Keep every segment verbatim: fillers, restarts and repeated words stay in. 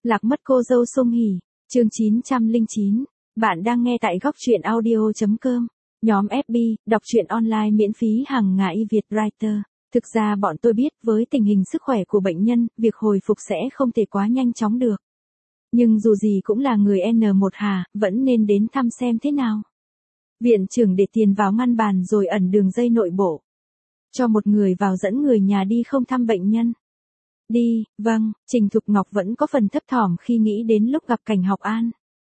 Lạc mất cô dâu Song Hỷ, chương chín trăm lẻ chín. Bạn đang nghe tại góc truyện audio chấm com. Nhóm ép bê, đọc truyện online miễn phí hàng ngày Việt Writer. Thực ra bọn tôi biết với tình hình sức khỏe của bệnh nhân, việc hồi phục sẽ không thể quá nhanh chóng được. Nhưng dù gì cũng là người en một hà, vẫn nên đến thăm xem thế nào. Viện trưởng để tiền vào ngăn bàn rồi ẩn đường dây nội bộ. Cho một người vào dẫn người nhà đi không thăm bệnh nhân. Đi, vâng, Trình Thục Ngọc vẫn có phần thấp thỏm khi nghĩ đến lúc gặp Cảnh Học An.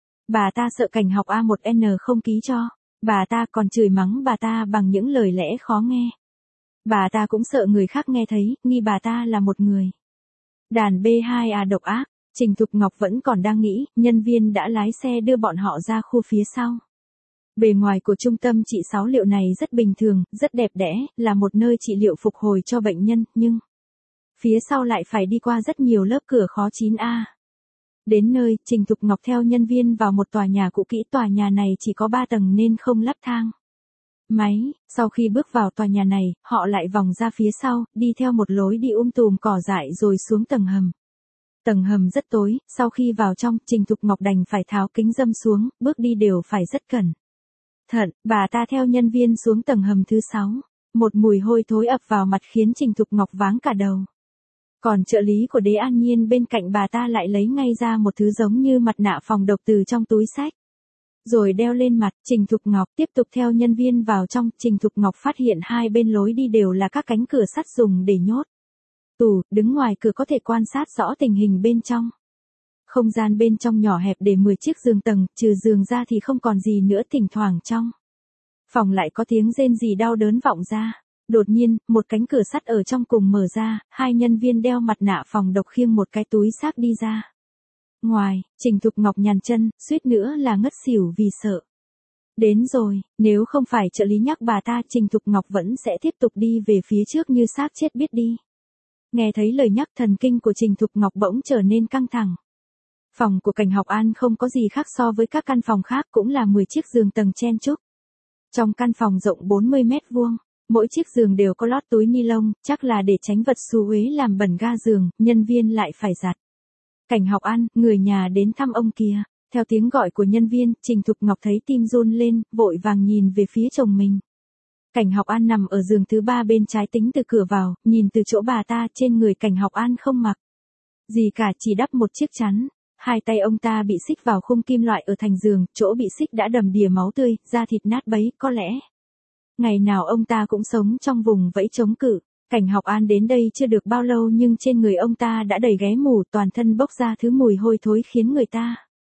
Bà ta sợ Cảnh Học A một N không ký cho, bà ta còn chửi mắng bà ta bằng những lời lẽ khó nghe. Bà ta cũng sợ người khác nghe thấy, nghi bà ta là một người đàn B hai à độc ác. Trình Thục Ngọc vẫn còn đang nghĩ, nhân viên đã lái xe đưa bọn họ ra khu phía sau. Bề ngoài của trung tâm trị sáu liệu này rất bình thường, rất đẹp đẽ, là một nơi trị liệu phục hồi cho bệnh nhân, nhưng phía sau lại phải đi qua rất nhiều lớp cửa khó chín a. Đến nơi, Trình Thục Ngọc theo nhân viên vào một tòa nhà cũ kỹ, tòa nhà này chỉ có ba tầng nên không lắp thang máy. Sau khi bước vào tòa nhà này, họ lại vòng ra phía sau, đi theo một lối đi um tùm cỏ dại rồi xuống tầng hầm. Tầng hầm rất tối, sau khi vào trong, Trình Thục Ngọc đành phải tháo kính râm xuống, bước đi đều phải rất cẩn thận. Bà ta theo nhân viên xuống tầng hầm thứ sáu. Một mùi hôi thối ập vào mặt khiến Trình Thục Ngọc váng cả đầu. Còn trợ lý của Đế An Nhiên bên cạnh bà ta lại lấy ngay ra một thứ giống như mặt nạ phòng độc từ trong túi xách, rồi đeo lên mặt. Trình Thục Ngọc tiếp tục theo nhân viên vào trong. Trình Thục Ngọc phát hiện hai bên lối đi đều là các cánh cửa sắt dùng để nhốt tủ, đứng ngoài cửa có thể quan sát rõ tình hình bên trong. Không gian bên trong nhỏ hẹp để mười chiếc giường tầng, trừ giường ra thì không còn gì nữa. Thỉnh thoảng trong phòng lại có tiếng rên rỉ đau đớn vọng ra. Đột nhiên, một cánh cửa sắt ở trong cùng mở ra, hai nhân viên đeo mặt nạ phòng độc khiêng một cái túi xác đi ra ngoài. Trình Thục Ngọc nhàn chân, suýt nữa là ngất xỉu vì sợ. Đến rồi, nếu không phải trợ lý nhắc bà ta, Trình Thục Ngọc vẫn sẽ tiếp tục đi về phía trước như xác chết biết đi. Nghe thấy lời nhắc, thần kinh của Trình Thục Ngọc bỗng trở nên căng thẳng. Phòng của Cảnh Học An không có gì khác so với các căn phòng khác, cũng là mười chiếc giường tầng chen chúc. Trong căn phòng rộng bốn mươi mét vuông, mỗi chiếc giường đều có lót túi ni lông, chắc là để tránh vật xú uế làm bẩn ga giường. Nhân viên lại phải giặt. Cảnh Học An, người nhà đến thăm ông kìa. Theo tiếng gọi của nhân viên, Trình Thục Ngọc thấy tim run lên, vội vàng nhìn về phía chồng mình. Cảnh Học An nằm ở giường thứ ba bên trái tính từ cửa vào, nhìn từ chỗ bà ta. Trên người Cảnh Học An không mặc gì cả, chỉ đắp một chiếc chắn. Hai tay ông ta bị xích vào khung kim loại ở thành giường, chỗ bị xích đã đầm đìa máu tươi, da thịt nát bấy. Có lẽ ngày nào ông ta cũng sống trong vùng vẫy chống cự. Cảnh Học An đến đây chưa được bao lâu nhưng trên người ông ta đã đầy ghé mủ, toàn thân bốc ra thứ mùi hôi thối khiến người ta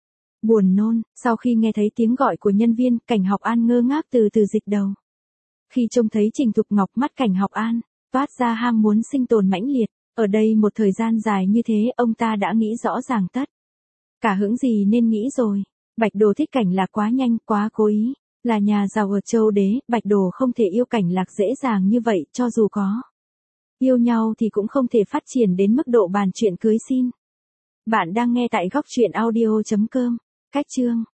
buồn nôn. Sau khi nghe thấy tiếng gọi của nhân viên, Cảnh Học An ngơ ngác từ từ dịch đầu. Khi trông thấy Trình Thục Ngọc, mắt Cảnh Học An toát ra ham muốn sinh tồn mãnh liệt. Ở đây một thời gian dài như thế, ông ta đã nghĩ rõ ràng tất cả hững gì nên nghĩ rồi. Bạch Đồ thích Cảnh Lạc quá nhanh, quá cố ý. Là nhà giàu ở Châu Đế, Bạch Đồ không thể yêu Cảnh Lạc dễ dàng như vậy, cho dù có yêu nhau thì cũng không thể phát triển đến mức độ bàn chuyện cưới xin. Bạn đang nghe tại góc truyện audio chấm com. Cách chương